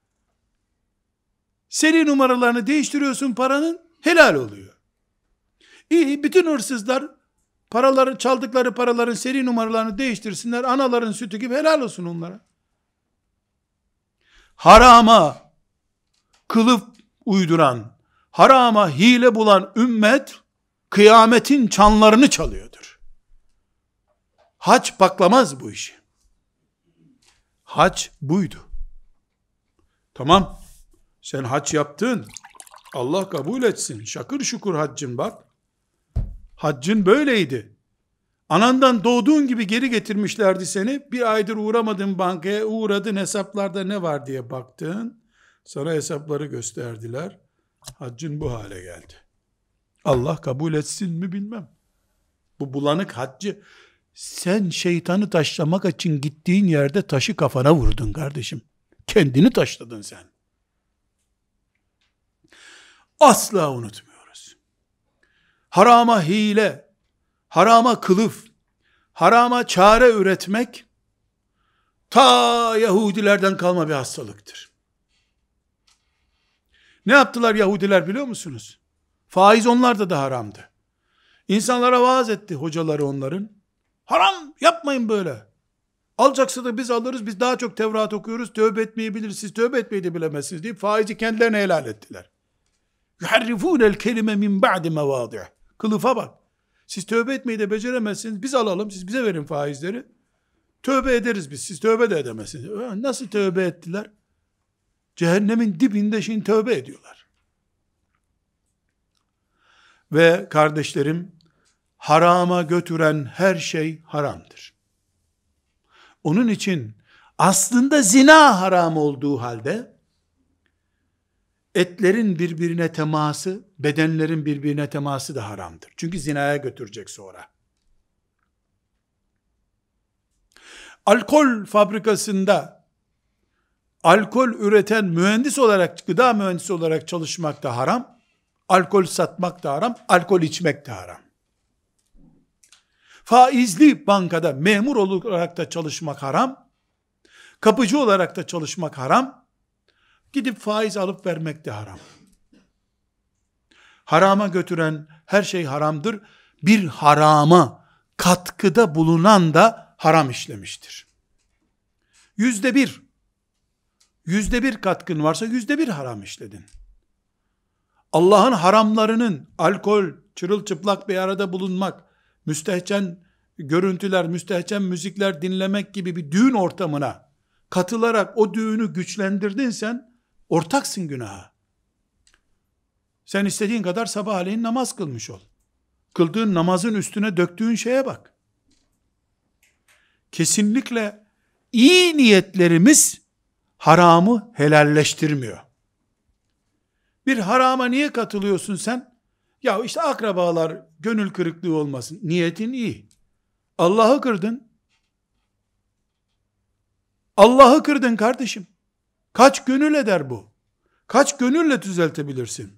Seri numaralarını değiştiriyorsun paranın, helal oluyor. İyi, bütün hırsızlar Paraları, çaldıkları paraların seri numaralarını değiştirsinler. Anaların sütü gibi, helal olsun onlara. Harama kılıf uyduran, harama hile bulan ümmet kıyametin çanlarını çalıyordur. Hac baklamaz bu işi. Hac buydu. Tamam, sen hac yaptın, Allah kabul etsin, şakır şukur haccın bak. Haccın böyleydi. Anandan doğduğun gibi geri getirmişlerdi seni. Bir aydır uğramadın bankaya, uğradın, hesaplarda ne var diye baktın. Sana hesapları gösterdiler. Haccın bu hale geldi. Allah kabul etsin mi bilmem. Bu bulanık haccı, sen şeytanı taşlamak için gittiğin yerde taşı kafana vurdun kardeşim. Kendini taşladın sen. Asla unutmuyoruz. Harama hile, harama kılıf, harama çare üretmek, ta Yahudilerden kalma bir hastalıktır. Ne yaptılar Yahudiler biliyor musunuz? Faiz onlarda da haramdı. İnsanlara vaaz etti hocaları onların. Haram, yapmayın böyle. Alacaksa da biz alırız, biz daha çok Tevrat okuyoruz, tövbe etmeyi biliriz, siz tövbe etmeyi de bilemezsiniz deyip faizi kendilerine helal ettiler. يُحَرِّفُونَ الْكَلِمَ مِنْ بَعْدِ مَوَاضِعِ. Kılıfa bak. Siz tövbe etmeyi de beceremezsiniz, biz alalım, siz bize verin faizleri. Tövbe ederiz biz, siz tövbe de edemezsiniz. Nasıl tövbe ettiler? Cehennemin dibinde şimdi tövbe ediyorlar. Ve kardeşlerim, harama götüren her şey haramdır. Onun için aslında zina haram olduğu halde etlerin birbirine teması, bedenlerin birbirine teması da haramdır. Çünkü zinaya götürecek sonra. Alkol fabrikasında alkol üreten mühendis olarak, gıda mühendisi olarak çalışmak da haram. Alkol satmak da haram, alkol içmek de haram. Faizli bankada memur olarak da çalışmak haram. Kapıcı olarak da çalışmak haram. Gidip faiz alıp vermek de haram. Harama götüren her şey haramdır. Bir harama katkıda bulunan da haram işlemiştir. %1 katkın varsa %1 haram işledin. Allah'ın haramlarının alkol, çırılçıplak bir arada bulunmak, müstehcen görüntüler, müstehcen müzikler dinlemek gibi bir düğün ortamına katılarak o düğünü güçlendirdin, sen ortaksın günaha. Sen istediğin kadar sabahleyin namaz kılmış ol. Kıldığın namazın üstüne döktüğün şeye bak. Kesinlikle iyi niyetlerimiz haramı helalleştirmiyor. Bir harama niye katılıyorsun sen? Ya işte akrabalar gönül kırıklığı olmasın. Niyetin iyi. Allah'ı kırdın. Allah'ı kırdın kardeşim. Kaç gönül eder bu? Kaç gönülle düzeltebilirsin?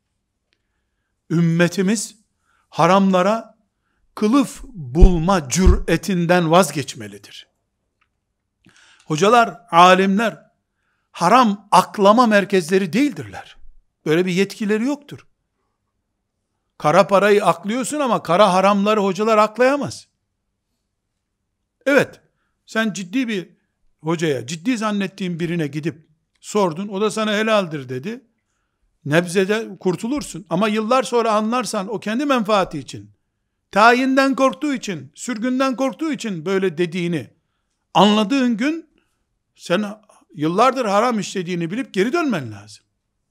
Ümmetimiz haramlara kılıf bulma cüretinden vazgeçmelidir. Hocalar, alimler haram aklama merkezleri değildirler. Böyle bir yetkileri yoktur. Kara parayı aklıyorsun ama kara haramları hocalar aklayamaz. Evet, sen ciddi bir hocaya, ciddi zannettiğin birine gidip sordun, o da sana helaldir dedi. Nebzede kurtulursun. Ama yıllar sonra anlarsan, o kendi menfaati için, tayinden korktuğu için, sürgünden korktuğu için böyle dediğini anladığın gün, sen yıllardır haram işlediğini bilip geri dönmen lazım.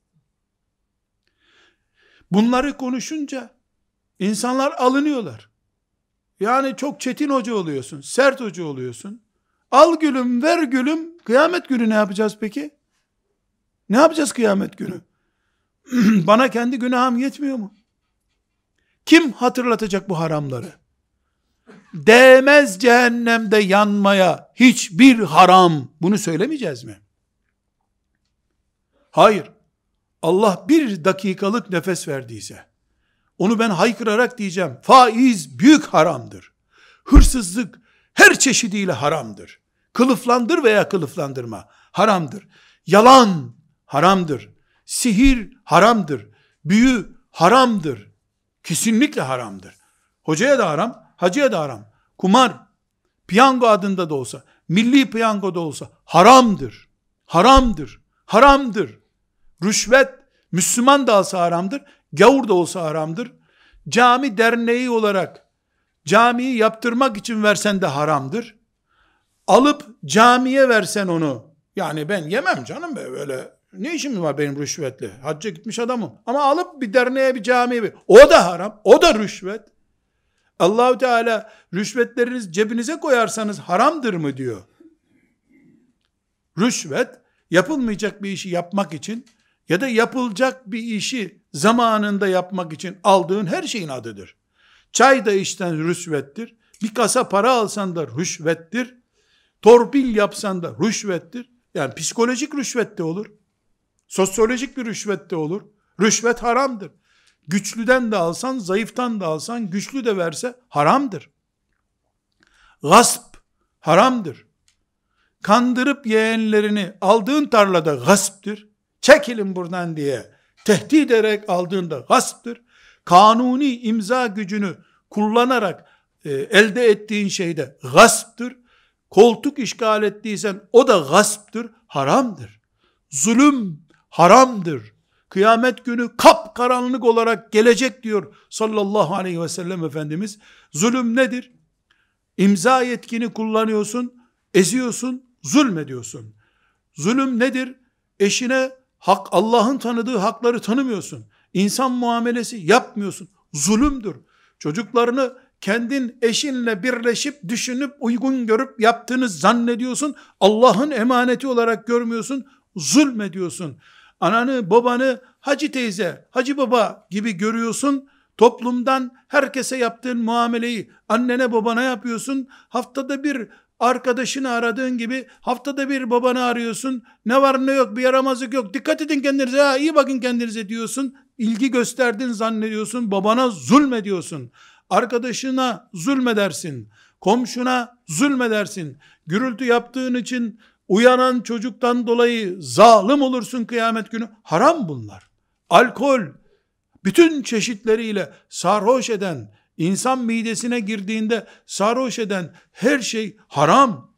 Bunları konuşunca insanlar alınıyorlar. Yani çok çetin hoca oluyorsun, sert hoca oluyorsun. Al gülüm, ver gülüm. Kıyamet günü ne yapacağız peki? Ne yapacağız kıyamet günü? Bana kendi günahım yetmiyor mu? Kim hatırlatacak bu haramları? Değmez cehennemde yanmaya hiçbir haram. Bunu söylemeyeceğiz mi? Hayır. Allah bir dakikalık nefes verdiyse, onu ben haykırarak diyeceğim, faiz büyük haramdır. Hırsızlık her çeşidiyle haramdır. Kılıflandır veya kılıflandırma haramdır. Yalan haramdır. Sihir haramdır. Büyü haramdır. Kesinlikle haramdır. Hocaya da haram, hacıya da haram. Kumar, piyango adında da olsa, milli piyango da olsa haramdır. Haramdır. Haramdır. Rüşvet, Müslüman da olsa haramdır. Gavur da olsa haramdır. Cami derneği olarak camiyi yaptırmak için versen de haramdır. Alıp camiye versen onu, yani ben yemem canım böyle, ne işim var benim rüşvetle? Hacca gitmiş adamım. Ama alıp bir derneğe, bir camiye, o da haram. O da rüşvet. Allah-u Teala rüşvetleriniz cebinize koyarsanız haramdır mı diyor. Rüşvet, yapılmayacak bir işi yapmak için ya da yapılacak bir işi zamanında yapmak için aldığın her şeyin adıdır. Çay da içten rüşvettir. Bir kasa para alsan da rüşvettir. Torpil yapsan da rüşvettir. Yani psikolojik rüşvet de olur. Sosyolojik bir rüşvet de olur. Rüşvet haramdır. Güçlüden de alsan, zayıftan da alsan, güçlü de verse haramdır. Gasp haramdır. Kandırıp yeğenlerini aldığın tarlada gasptır. Çekilin buradan diye tehdit ederek aldığında gasptır. Kanuni imza gücünü kullanarak elde ettiğin şeyde gasptır. Koltuk işgal ettiysen o da gasptır, haramdır. Zulüm haramdır. Kıyamet günü kapkaranlık olarak gelecek diyor sallallahu aleyhi ve sellem Efendimiz. Zulüm nedir? İmza yetkini kullanıyorsun, eziyorsun, zulmediyorsun. Zulüm nedir? Eşine Allah'ın tanıdığı hakları tanımıyorsun. İnsan muamelesi yapmıyorsun. Zulümdür. Çocuklarını kendin eşinle birleşip, düşünüp, uygun görüp yaptığını zannediyorsun. Allah'ın emaneti olarak görmüyorsun. Zulmediyorsun. Ananı, babanı hacı teyze, hacı baba gibi görüyorsun. Toplumdan herkese yaptığın muameleyi annene babana yapıyorsun. Haftada bir arkadaşını aradığın gibi haftada bir babanı arıyorsun. Ne var ne yok, bir yaramazlık yok. Dikkat edin kendinize, iyi bakın kendinize diyorsun. İlgi gösterdin zannediyorsun. Babana zulmediyorsun. Arkadaşına zulmedersin. Komşuna zulmedersin. Gürültü yaptığın için uyanan çocuktan dolayı zalim olursun kıyamet günü. Haram bunlar. Alkol bütün çeşitleriyle sarhoş eden, insan midesine girdiğinde sarhoş eden her şey haram.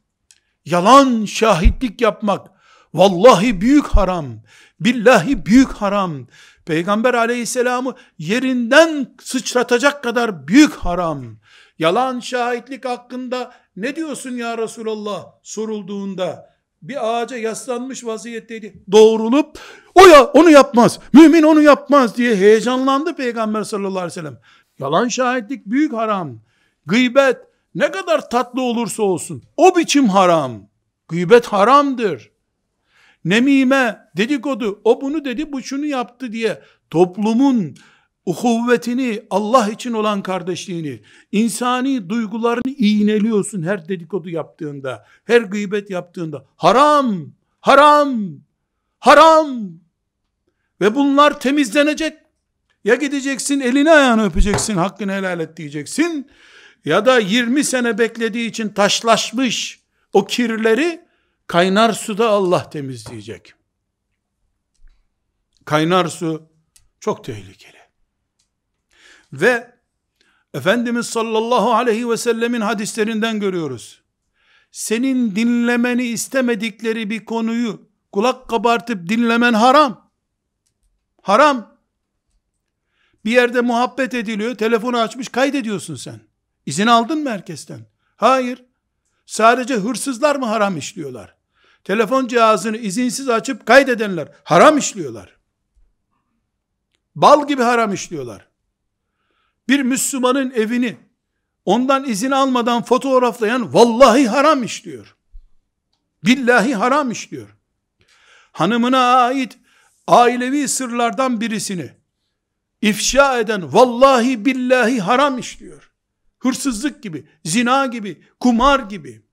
Yalan şahitlik yapmak vallahi büyük haram. Billahi büyük haram. Peygamber aleyhisselamı yerinden sıçratacak kadar büyük haram. Yalan şahitlik hakkında ne diyorsun ya Resulallah sorulduğunda, bir ağaca yaslanmış vaziyetteydi. Doğrulup onu yapmaz, mümin onu yapmaz diye heyecanlandı Peygamber sallallahu aleyhi ve sellem. Yalan şahitlik büyük haram. Gıybet ne kadar tatlı olursa olsun o biçim haram. Gıybet haramdır. Nemime, dedikodu, o bunu dedi, bu şunu yaptı diye toplumun uhuvvetini, Allah için olan kardeşliğini, insani duygularını iğneliyorsun her dedikodu yaptığında, her gıybet yaptığında. Haram, haram, haram. Ve bunlar temizlenecek. Ya gideceksin elini ayağını öpeceksin, hakkını helal et diyeceksin, ya da 20 sene beklediği için taşlaşmış o kirleri kaynar suda Allah temizleyecek. Kaynar su çok tehlikeli. Ve Efendimiz sallallahu aleyhi ve sellemin hadislerinden görüyoruz. Senin dinlemeni istemedikleri bir konuyu kulak kabartıp dinlemen haram. Haram. Bir yerde muhabbet ediliyor, telefonu açmış kaydediyorsun sen. İzin aldın mı herkesten? Hayır. Sadece hırsızlar mı haram işliyorlar? Telefon cihazını izinsiz açıp kaydedenler haram işliyorlar. Bal gibi haram işliyorlar. Bir Müslümanın evini ondan izin almadan fotoğraflayan vallahi haram işliyor. Billahi haram işliyor. Hanımına ait ailevi sırlardan birisini ifşa eden vallahi billahi haram işliyor. Hırsızlık gibi, zina gibi, kumar gibi.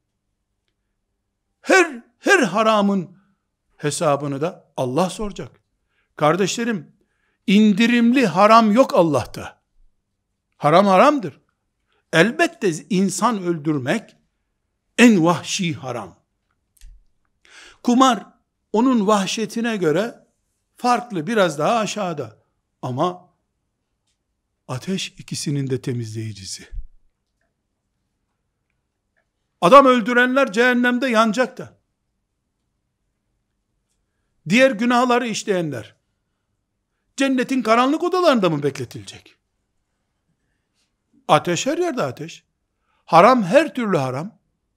Her haramın hesabını da Allah soracak. Kardeşlerim, indirimli haram yok Allah'ta. Haram haramdır. Elbette insan öldürmek en vahşi haram. Kumar onun vahşetine göre farklı, biraz daha aşağıda. Ama ateş ikisinin de temizleyicisi. Adam öldürenler cehennemde yanacak da. Diğer günahları işleyenler cennetin karanlık odalarında mı bekletilecek? Ateş her yerde ateş. Haram her türlü haram.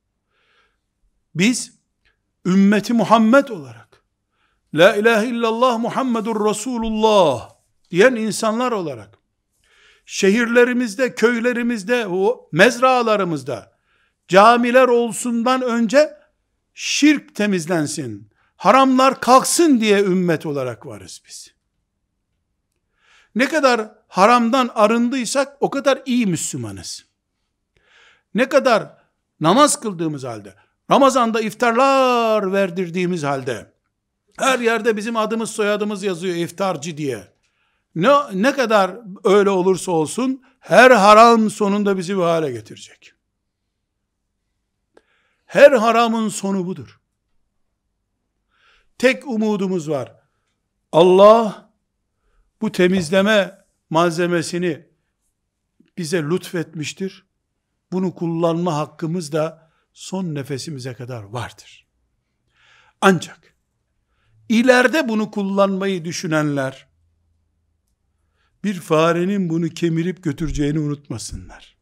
Biz ümmeti Muhammed olarak, La ilahe illallah Muhammedur Resulullah diyen insanlar olarak, şehirlerimizde, köylerimizde, o mezralarımızda camiler olsundan önce şirk temizlensin, haramlar kalksın diye ümmet olarak varız biz. Ne kadar haramdan arındıysak o kadar iyi Müslümanız. Ne kadar namaz kıldığımız halde, Ramazan'da iftarlar verdirdiğimiz halde, her yerde bizim adımız soyadımız yazıyor iftarcı diye. Ne kadar öyle olursa olsun, her haram sonunda bizi bu hale getirecek. Her haramın sonu budur. Tek umudumuz var. Allah bu temizleme malzemesini bize lütfetmiştir. Bunu kullanma hakkımız da son nefesimize kadar vardır. Ancak ileride bunu kullanmayı düşünenler bir farenin bunu kemirip götüreceğini unutmasınlar.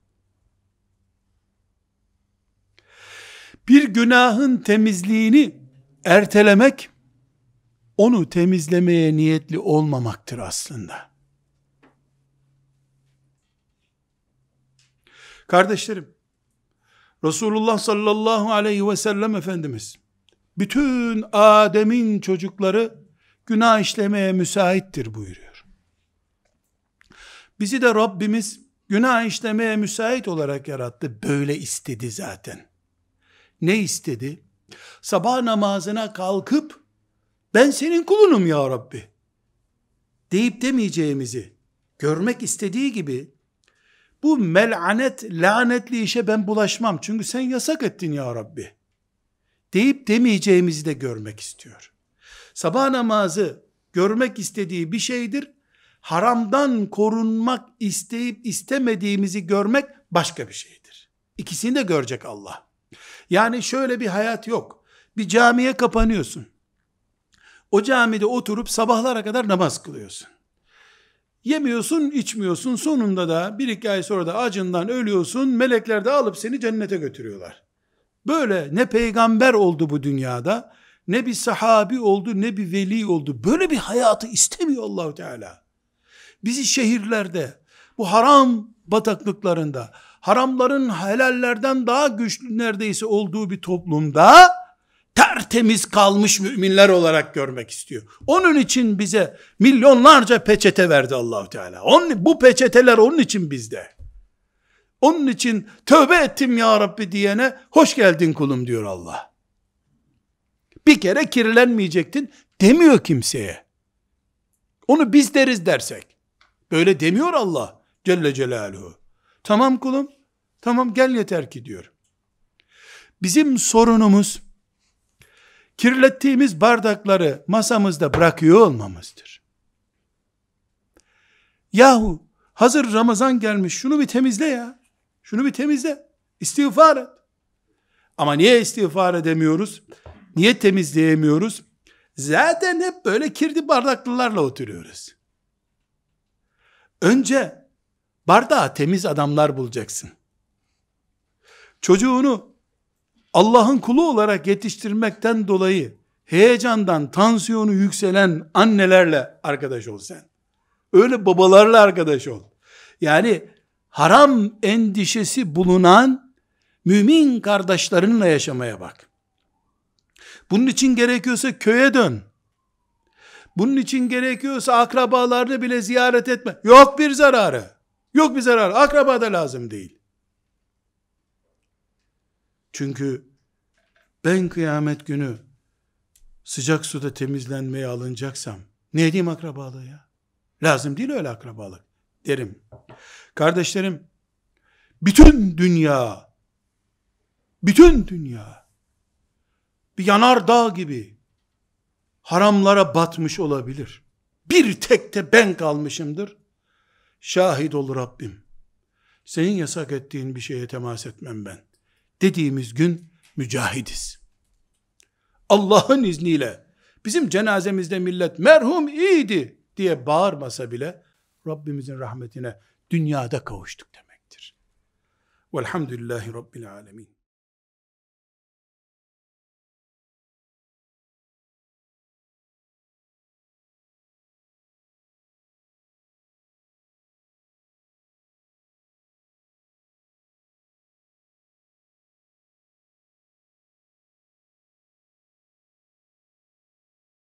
Bir günahın temizliğini ertelemek, onu temizlemeye niyetli olmamaktır aslında. Kardeşlerim, Resulullah sallallahu aleyhi ve sellem Efendimiz, bütün Adem'in çocukları günah işlemeye müsaittir buyuruyor. Bizi de Rabbimiz günah işlemeye müsait olarak yarattı. Böyle istedi zaten. Ne istedi? Sabah namazına kalkıp ben senin kulunum ya Rabbi deyip demeyeceğimizi görmek istediği gibi, bu mel'anet, lanetli işe ben bulaşmam çünkü sen yasak ettin ya Rabbi deyip demeyeceğimizi de görmek istiyor. Sabah namazı görmek istediği bir şeydir. Haramdan korunmak isteyip istemediğimizi görmek başka bir şeydir. İkisini de görecek Allah. Yani şöyle bir hayat yok. Bir camiye kapanıyorsun. O camide oturup sabahlara kadar namaz kılıyorsun. Yemiyorsun, içmiyorsun. Sonunda da bir iki ay sonra da acından ölüyorsun. Melekler de alıp seni cennete götürüyorlar. Böyle ne peygamber oldu bu dünyada, ne bir sahabi oldu, ne bir veli oldu. Böyle bir hayatı istemiyor Allah-u Teala. Bizi şehirlerde, bu haram bataklıklarında, haramların helallerden daha güçlü neredeyse olduğu bir toplumda tertemiz kalmış müminler olarak görmek istiyor. Onun için bize milyonlarca peçete verdi Allah-u Teala. Bu peçeteler onun için bizde. Onun için tövbe ettim ya Rabbi diyene hoş geldin kulum diyor Allah. Bir kere kirlenmeyecektin demiyor kimseye. Onu biz deriz dersek. Böyle demiyor Allah Celle Celaluhu. Tamam kulum, tamam gel yeter ki diyor. Bizim sorunumuz, kirlettiğimiz bardakları masamızda bırakıyor olmamızdır. Yahu hazır Ramazan gelmiş, şunu bir temizle ya. Şunu bir temizle. İstiğfar et. Ama niye istiğfar edemiyoruz? Niye temizleyemiyoruz? Zaten hep böyle kirli bardaklılarla oturuyoruz. Önce bardağı temiz adamlar bulacaksın. Çocuğunu Allah'ın kulu olarak yetiştirmekten dolayı heyecandan tansiyonu yükselen annelerle arkadaş ol sen. Öyle babalarla arkadaş ol. Yani haram endişesi bulunan mümin kardeşlerinle yaşamaya bak. Bunun için gerekiyorsa köye dön. Bunun için gerekiyorsa akrabalarını bile ziyaret etme. Yok bir zararı. Yok bir zararı. Akraba da lazım değil. Çünkü ben kıyamet günü sıcak suda temizlenmeye alınacaksam ne edeyim akrabalığı ya? Lazım değil öyle akrabalık derim. Kardeşlerim, bütün dünya bir yanardağ gibi haramlara batmış olabilir. Bir tek de ben kalmışımdır. Şahit ol Rabbim. Senin yasak ettiğin bir şeye temas etmem ben dediğimiz gün mücahidiz. Allah'ın izniyle bizim cenazemizde millet merhum iyiydi diye bağırmasa bile Rabbimizin rahmetine dünyada kavuştuk demektir. Velhamdülillahi Rabbil alemin.